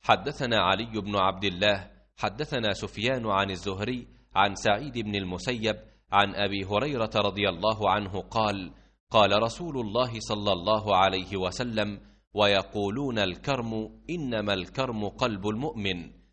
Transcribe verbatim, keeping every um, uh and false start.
حدثنا علي بن عبد الله حدثنا سفيان عن الزهري عن سعيد بن المسيب عن أبي هريرة رضي الله عنه قال: قال رسول الله صلى الله عليه وسلم: ويقولون الكرم إنما الكرم قلب المؤمن،